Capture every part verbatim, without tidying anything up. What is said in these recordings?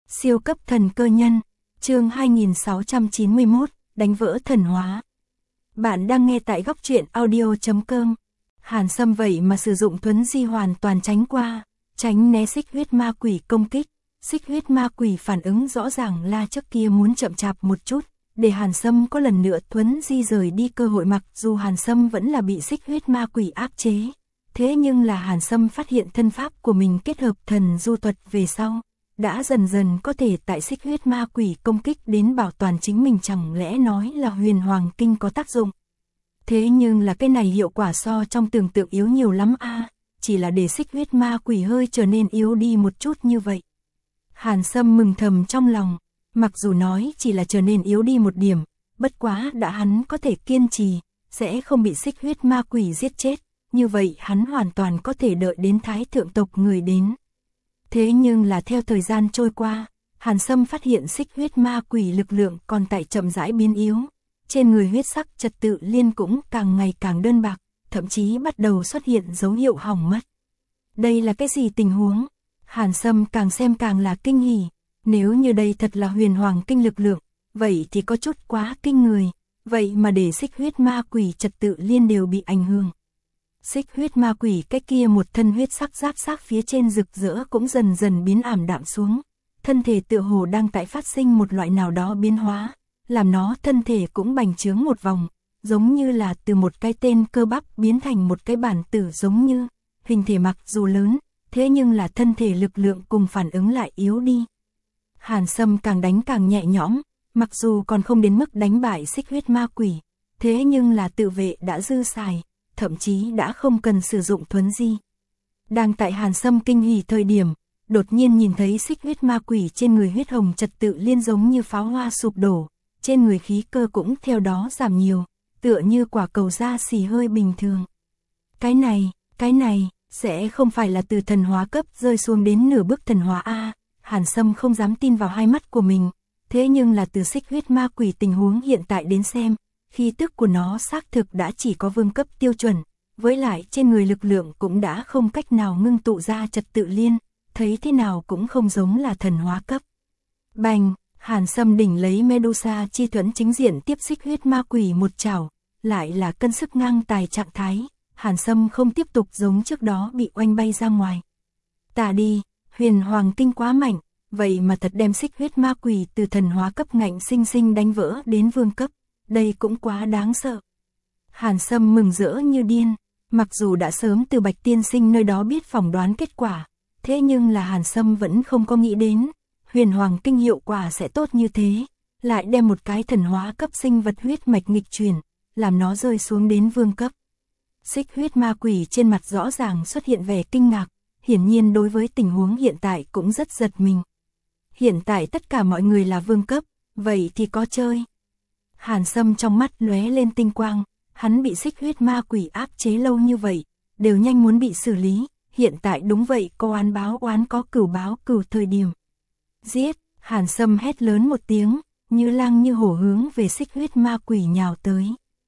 Siêu cấp thần cơ nhân, chương hai nghìn sáu trăm chín mươi mốt, đánh vỡ thần hóa. Bạn đang nghe tại góc truyện audio chấm com. Hàn Sâm vậy mà sử dụng thuấn di hoàn toàn tránh qua, tránh né xích huyết ma quỷ công kích. Xích huyết ma quỷ phản ứng rõ ràng là trước kia muốn chậm chạp một chút, để Hàn Sâm có lần nữa thuấn di rời đi cơ hội, mặc dù Hàn Sâm vẫn là bị xích huyết ma quỷ áp chế. Thế nhưng là Hàn Sâm phát hiện thân pháp của mình kết hợp thần du thuật về sau, đã dần dần có thể tại xích huyết ma quỷ công kích đến bảo toàn chính mình, chẳng lẽ nói là huyền hoàng kinh có tác dụng. Thế nhưng là cái này hiệu quả so trong tưởng tượng yếu nhiều lắm a, à, chỉ là để xích huyết ma quỷ hơi trở nên yếu đi một chút như vậy. Hàn Sâm mừng thầm trong lòng, mặc dù nói chỉ là trở nên yếu đi một điểm, bất quá đã hắn có thể kiên trì, sẽ không bị xích huyết ma quỷ giết chết, như vậy hắn hoàn toàn có thể đợi đến thái thượng tộc người đến. Thế nhưng là theo thời gian trôi qua, Hàn Sâm phát hiện xích huyết ma quỷ lực lượng còn tại chậm rãi biến yếu, trên người huyết sắc trật tự liên cũng càng ngày càng đơn bạc, thậm chí bắt đầu xuất hiện dấu hiệu hỏng mất. Đây là cái gì tình huống? Hàn Sâm càng xem càng là kinh hỉ, nếu như đây thật là huyền hoàng kinh lực lượng, vậy thì có chút quá kinh người, vậy mà để xích huyết ma quỷ trật tự liên đều bị ảnh hưởng. Xích huyết ma quỷ cái kia một thân huyết sắc giáp xác phía trên rực rỡ cũng dần dần biến ảm đạm xuống, thân thể tựa hồ đang tại phát sinh một loại nào đó biến hóa, làm nó thân thể cũng bành trướng một vòng, giống như là từ một cái tên cơ bắp biến thành một cái bản tử, giống như hình thể mặc dù lớn, thế nhưng là thân thể lực lượng cùng phản ứng lại yếu đi. Hàn Sâm càng đánh càng nhẹ nhõm, mặc dù còn không đến mức đánh bại xích huyết ma quỷ, thế nhưng là tự vệ đã dư xài, thậm chí đã không cần sử dụng thuấn di. Đang tại Hàn Sâm kinh hỉ thời điểm, đột nhiên nhìn thấy xích huyết ma quỷ trên người huyết hồng trật tự liên giống như pháo hoa sụp đổ, trên người khí cơ cũng theo đó giảm nhiều, tựa như quả cầu da xì hơi bình thường. Cái này, cái này, sẽ không phải là từ thần hóa cấp rơi xuống đến nửa bước thần hóa a? Hàn Sâm không dám tin vào hai mắt của mình, thế nhưng là từ xích huyết ma quỷ tình huống hiện tại đến xem, khí tức của nó xác thực đã chỉ có vương cấp tiêu chuẩn, với lại trên người lực lượng cũng đã không cách nào ngưng tụ ra trật tự liên, thấy thế nào cũng không giống là thần hóa cấp. Bành, Hàn Sâm đỉnh lấy Medusa chi thuẫn chính diện tiếp xích huyết ma quỷ một chảo, lại là cân sức ngang tài trạng thái, Hàn Sâm không tiếp tục giống trước đó bị oanh bay ra ngoài. Tả đi, huyền hoàng kinh quá mạnh, vậy mà thật đem xích huyết ma quỷ từ thần hóa cấp ngạnh sinh sinh đánh vỡ đến vương cấp, đây cũng quá đáng sợ. Hàn Sâm mừng rỡ như điên, mặc dù đã sớm từ Bạch Tiên Sinh nơi đó biết phỏng đoán kết quả, thế nhưng là Hàn Sâm vẫn không có nghĩ đến, huyền hoàng kinh hiệu quả sẽ tốt như thế, lại đem một cái thần hóa cấp sinh vật huyết mạch nghịch chuyển, làm nó rơi xuống đến vương cấp. Xích huyết ma quỷ trên mặt rõ ràng xuất hiện vẻ kinh ngạc, hiển nhiên đối với tình huống hiện tại cũng rất giật mình. Hiện tại tất cả mọi người là vương cấp, vậy thì có chơi. Hàn Sâm trong mắt lóe lên tinh quang, hắn bị xích huyết ma quỷ áp chế lâu như vậy, đều nhanh muốn bị xử lý, hiện tại đúng vậy, có oán báo oán, có cửu báo cửu thời điểm. Giết, Hàn Sâm hét lớn một tiếng, như lang như hổ hướng về xích huyết ma quỷ nhào tới.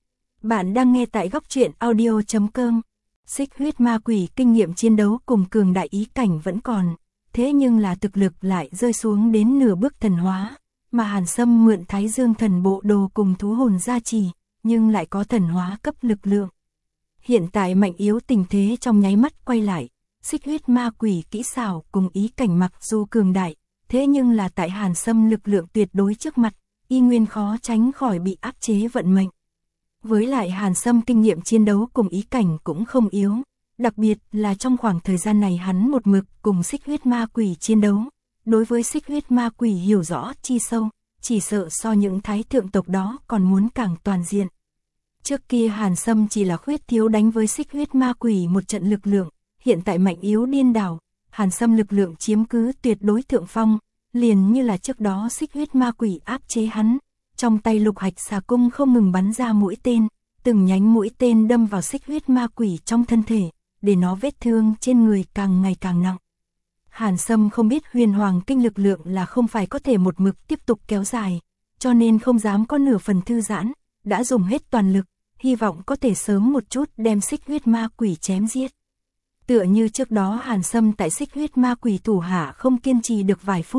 Bạn đang nghe tại góc truyện audio chấm com. Xích huyết ma quỷ kinh nghiệm chiến đấu cùng cường đại ý cảnh vẫn còn, thế nhưng là thực lực lại rơi xuống đến nửa bước thần hóa, mà Hàn Sâm mượn Thái Dương thần bộ đồ cùng thú hồn gia trì, nhưng lại có thần hóa cấp lực lượng. Hiện tại mạnh yếu tình thế trong nháy mắt quay lại, xích huyết ma quỷ kỹ xảo cùng ý cảnh mặc dù cường đại, thế nhưng là tại Hàn Sâm lực lượng tuyệt đối trước mặt, y nguyên khó tránh khỏi bị áp chế vận mệnh. Với lại Hàn Sâm kinh nghiệm chiến đấu cùng ý cảnh cũng không yếu, đặc biệt là trong khoảng thời gian này hắn một mực cùng xích huyết ma quỷ chiến đấu, đối với xích huyết ma quỷ hiểu rõ chi sâu, chỉ sợ so những thái thượng tộc đó còn muốn càng toàn diện. Trước kia Hàn Sâm chỉ là khuyết thiếu đánh với xích huyết ma quỷ một trận lực lượng, hiện tại mạnh yếu điên đảo, Hàn Sâm lực lượng chiếm cứ tuyệt đối thượng phong, liền như là trước đó xích huyết ma quỷ áp chế hắn, trong tay lục hạch xà cung không ngừng bắn ra mũi tên, từng nhánh mũi tên đâm vào xích huyết ma quỷ trong thân thể, để nó vết thương trên người càng ngày càng nặng. Hàn Sâm không biết huyền hoàng kinh lực lượng là không phải có thể một mực tiếp tục kéo dài, cho nên không dám có nửa phần thư giãn, đã dùng hết toàn lực, hy vọng có thể sớm một chút đem xích huyết ma quỷ chém giết. Tựa như trước đó Hàn Sâm tại xích huyết ma quỷ thủ hạ không kiên trì được vài phút,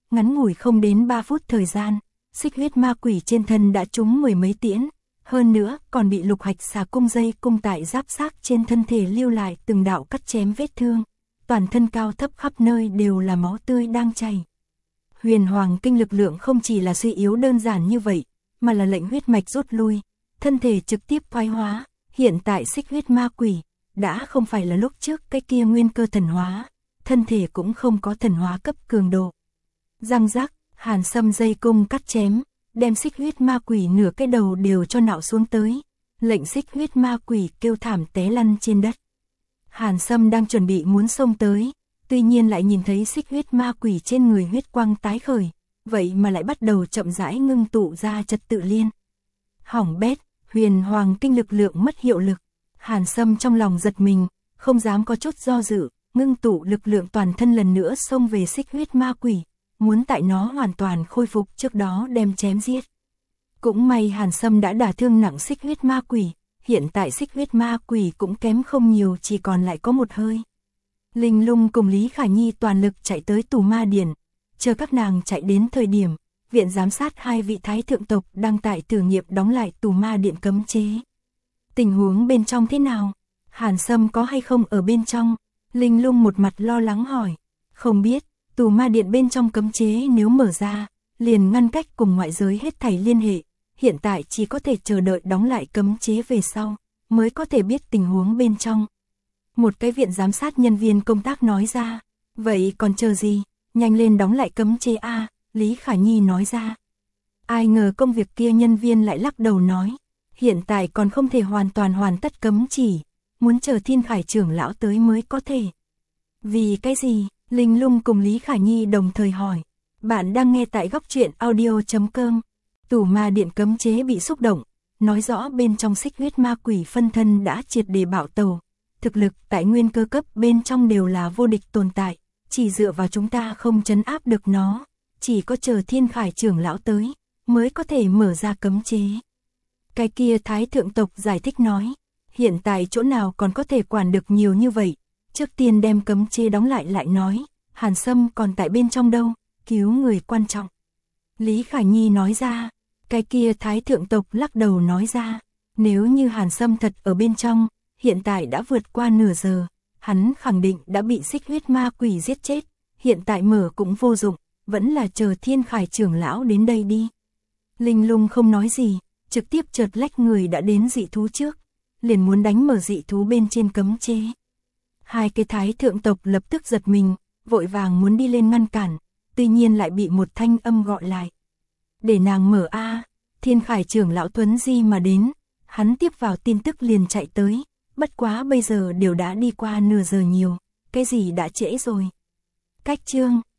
ngắn ngủi không đến ba phút thời gian, xích huyết ma quỷ trên thân đã trúng mười mấy tiễn, hơn nữa còn bị lục hạch xà cung dây cung tại giáp xác trên thân thể lưu lại từng đạo cắt chém vết thương, toàn thân cao thấp khắp nơi đều là máu tươi đang chảy. Huyền Hoàng Kinh lực lượng không chỉ là suy yếu đơn giản như vậy, mà là lệnh huyết mạch rút lui, thân thể trực tiếp thoái hóa, hiện tại xích huyết ma quỷ đã không phải là lúc trước cái kia nguyên cơ thần hóa, thân thể cũng không có thần hóa cấp cường độ. Răng rắc, Hàn Sâm dây cung cắt chém, đem xích huyết ma quỷ nửa cái đầu đều cho nạo xuống tới, lệnh xích huyết ma quỷ kêu thảm té lăn trên đất. Hàn Sâm đang chuẩn bị muốn xông tới, tuy nhiên lại nhìn thấy xích huyết ma quỷ trên người huyết quang tái khởi, vậy mà lại bắt đầu chậm rãi ngưng tụ ra trật tự liên. Hỏng bét, Huyền Hoàng Kinh lực lượng mất hiệu lực, Hàn Sâm trong lòng giật mình, không dám có chút do dự, ngưng tụ lực lượng toàn thân lần nữa xông về xích huyết ma quỷ, muốn tại nó hoàn toàn khôi phục trước đó đem chém giết. Cũng may Hàn Sâm đã đả thương nặng xích huyết ma quỷ, hiện tại xích huyết ma quỷ cũng kém không nhiều, chỉ còn lại có một hơi. Linh Lung cùng Lý Khả Nhi toàn lực chạy tới Tù Ma Điển, chờ các nàng chạy đến thời điểm, viện giám sát hai vị thái thượng tộc đang tại thử nghiệm đóng lại Tù Ma Điện cấm chế. Tình huống bên trong thế nào? Hàn Sâm có hay không ở bên trong? Linh Lung một mặt lo lắng hỏi. Không biết, Tù Ma Điện bên trong cấm chế nếu mở ra, liền ngăn cách cùng ngoại giới hết thảy liên hệ, hiện tại chỉ có thể chờ đợi đóng lại cấm chế về sau, mới có thể biết tình huống bên trong. Một cái viện giám sát nhân viên công tác nói ra, vậy còn chờ gì, nhanh lên đóng lại cấm chế a, Lý Khả Nhi nói ra. Ai ngờ công việc kia nhân viên lại lắc đầu nói, hiện tại còn không thể hoàn toàn hoàn tất cấm chỉ, muốn chờ Thiên Khải trưởng lão tới mới có thể. Vì cái gì? Linh Lung cùng Lý Khả Nhi đồng thời hỏi. Bạn đang nghe tại góc truyện audio chấm com. Tù Ma Điện cấm chế bị xúc động, nói rõ bên trong xích huyết ma quỷ phân thân đã triệt để bạo tàu. Thực lực tại nguyên cơ cấp bên trong đều là vô địch tồn tại, chỉ dựa vào chúng ta không trấn áp được nó, chỉ có chờ Thiên Khải trưởng lão tới, mới có thể mở ra cấm chế. Cái kia thái thượng tộc giải thích nói, hiện tại chỗ nào còn có thể quản được nhiều như vậy, trước tiên đem cấm chế đóng lại lại nói, Hàn Sâm còn tại bên trong đâu, cứu người quan trọng. Lý Khả Nhi nói ra, cái kia thái thượng tộc lắc đầu nói ra, nếu như Hàn Sâm thật ở bên trong, hiện tại đã vượt qua nửa giờ, hắn khẳng định đã bị xích huyết ma quỷ giết chết, hiện tại mở cũng vô dụng, vẫn là chờ Thiên Khải trưởng lão đến đây đi. Linh Lung không nói gì, trực tiếp chợt lách người đã đến dị thú trước, liền muốn đánh mở dị thú bên trên cấm chế. Hai cái thái thượng tộc lập tức giật mình, vội vàng muốn đi lên ngăn cản, tuy nhiên lại bị một thanh âm gọi lại. Để nàng mở a, Thiên Khải trưởng lão Tuấn Di mà đến, hắn tiếp vào tin tức liền chạy tới, bất quá bây giờ đều đã đi qua nửa giờ nhiều, cái gì đã trễ rồi. Cách chương